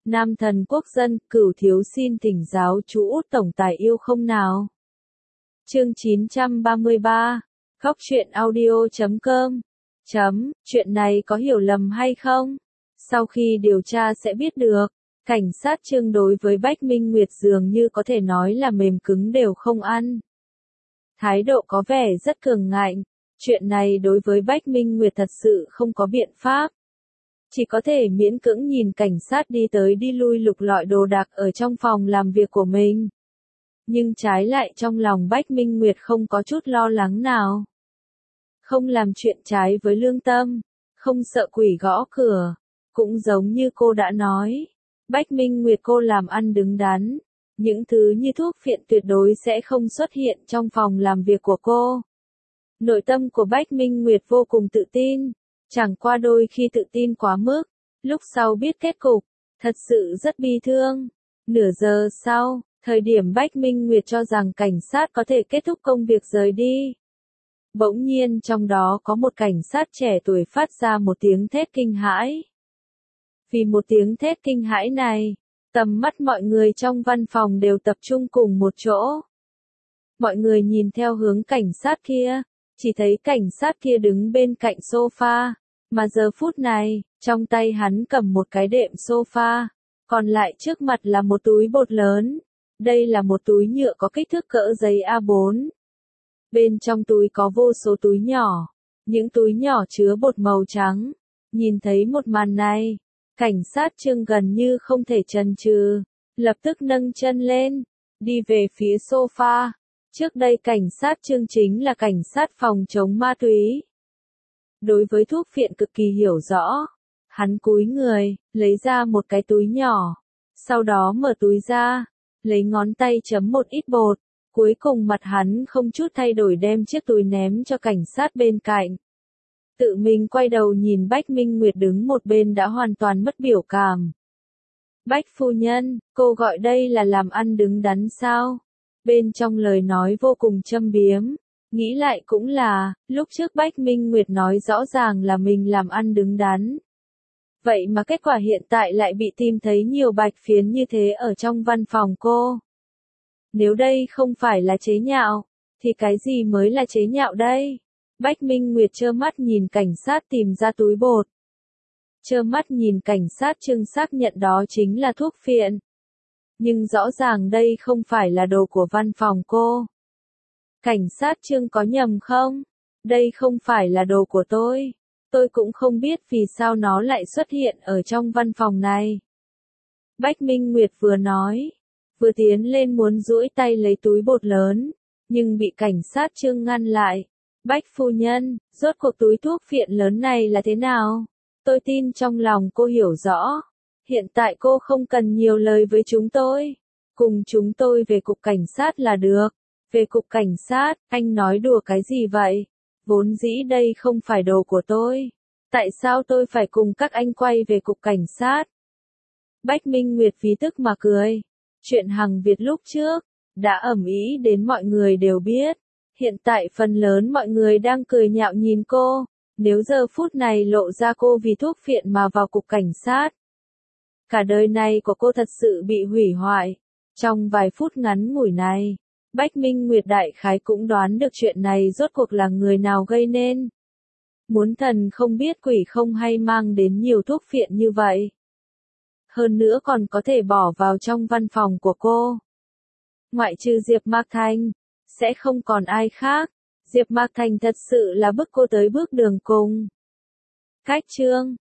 Nam thần quốc dân, Cửu thiếu xin thỉnh giáo chú Út tổng tài yêu không nào. Chương 933, Khóc truyện audio.com. Chuyện này có hiểu lầm hay không? Sau khi điều tra sẽ biết được. Cảnh sát Trương đối với Bách Minh Nguyệt dường như có thể nói là mềm cứng đều không ăn. Thái độ có vẻ rất cường ngạnh. Chuyện này đối với Bách Minh Nguyệt thật sự không có biện pháp. Chỉ có thể miễn cưỡng nhìn cảnh sát đi tới đi lui lục lọi đồ đạc ở trong phòng làm việc của mình. Nhưng trái lại trong lòng Bách Minh Nguyệt không có chút lo lắng nào. Không làm chuyện trái với lương tâm, không sợ quỷ gõ cửa. Cũng giống như cô đã nói, Bách Minh Nguyệt cô làm ăn đứng đắn. Những thứ như thuốc phiện tuyệt đối sẽ không xuất hiện trong phòng làm việc của cô. Nội tâm của Bách Minh Nguyệt vô cùng tự tin. Chẳng qua đôi khi tự tin quá mức, lúc sau biết kết cục, thật sự rất bi thương. Nửa giờ sau, thời điểm Bách Minh Nguyệt cho rằng cảnh sát có thể kết thúc công việc rời đi. Bỗng nhiên trong đó có một cảnh sát trẻ tuổi phát ra một tiếng thét kinh hãi. Vì một tiếng thét kinh hãi này, tầm mắt mọi người trong văn phòng đều tập trung cùng một chỗ. Mọi người nhìn theo hướng cảnh sát kia. Chỉ thấy cảnh sát kia đứng bên cạnh sofa, mà giờ phút này, trong tay hắn cầm một cái đệm sofa, còn lại trước mặt là một túi bột lớn. Đây là một túi nhựa có kích thước cỡ giấy A4. Bên trong túi có vô số túi nhỏ, những túi nhỏ chứa bột màu trắng. Nhìn thấy một màn này, cảnh sát Trương gần như không thể chần chừ, lập tức nâng chân lên, đi về phía sofa. Trước đây cảnh sát Trương chính là cảnh sát phòng chống ma túy. Đối với thuốc phiện cực kỳ hiểu rõ. Hắn cúi người, lấy ra một cái túi nhỏ. Sau đó mở túi ra, lấy ngón tay chấm một ít bột. Cuối cùng mặt hắn không chút thay đổi đem chiếc túi ném cho cảnh sát bên cạnh. Tự mình quay đầu nhìn Bách Minh Nguyệt đứng một bên đã hoàn toàn mất biểu cảm. Bách phu nhân, cô gọi đây là làm ăn đứng đắn sao? Bên trong lời nói vô cùng châm biếm, nghĩ lại cũng là, lúc trước Bách Minh Nguyệt nói rõ ràng là mình làm ăn đứng đắn. Vậy mà kết quả hiện tại lại bị tìm thấy nhiều bạch phiến như thế ở trong văn phòng cô. Nếu đây không phải là chế nhạo, thì cái gì mới là chế nhạo đây? Bách Minh Nguyệt trơ mắt nhìn cảnh sát tìm ra túi bột. Trơ mắt nhìn cảnh sát Trương xác nhận đó chính là thuốc phiện. Nhưng rõ ràng đây không phải là đồ của văn phòng cô. Cảnh sát Trương có nhầm không? Đây không phải là đồ của tôi. Tôi cũng không biết vì sao nó lại xuất hiện ở trong văn phòng này. Bách Minh Nguyệt vừa nói, vừa tiến lên muốn duỗi tay lấy túi bột lớn, nhưng bị cảnh sát Trương ngăn lại. Bách phu nhân, rốt cuộc túi thuốc phiện lớn này là thế nào? Tôi tin trong lòng cô hiểu rõ. Hiện tại cô không cần nhiều lời với chúng tôi. Cùng chúng tôi về cục cảnh sát là được. Về cục cảnh sát, anh nói đùa cái gì vậy? Vốn dĩ đây không phải đồ của tôi. Tại sao tôi phải cùng các anh quay về cục cảnh sát? Bách Minh Nguyệt phí tức mà cười. Chuyện Hằng Việt lúc trước, đã ầm ĩ đến mọi người đều biết. Hiện tại phần lớn mọi người đang cười nhạo nhìn cô. Nếu giờ phút này lộ ra cô vì thuốc phiện mà vào cục cảnh sát. Cả đời này của cô thật sự bị hủy hoại. Trong vài phút ngắn ngủi này, Bách Minh Nguyệt đại khái cũng đoán được chuyện này rốt cuộc là người nào gây nên. Muốn thần không biết quỷ không hay mang đến nhiều thuốc phiện như vậy. Hơn nữa còn có thể bỏ vào trong văn phòng của cô. Ngoại trừ Diệp Mạc Thành, sẽ không còn ai khác. Diệp Mạc Thành thật sự là bức cô tới bước đường cùng. Cách Trương,